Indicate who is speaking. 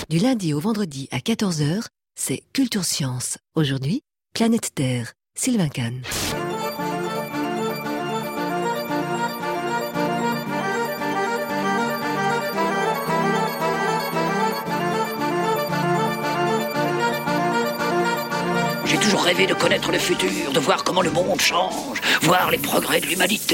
Speaker 1: Du lundi au vendredi à 14 h, c'est Culture Science. Aujourd'hui, Planète Terre, Sylvain Kahn.
Speaker 2: J'ai toujours rêvé de connaître le futur, de voir comment le monde change, voir les progrès de l'humanité.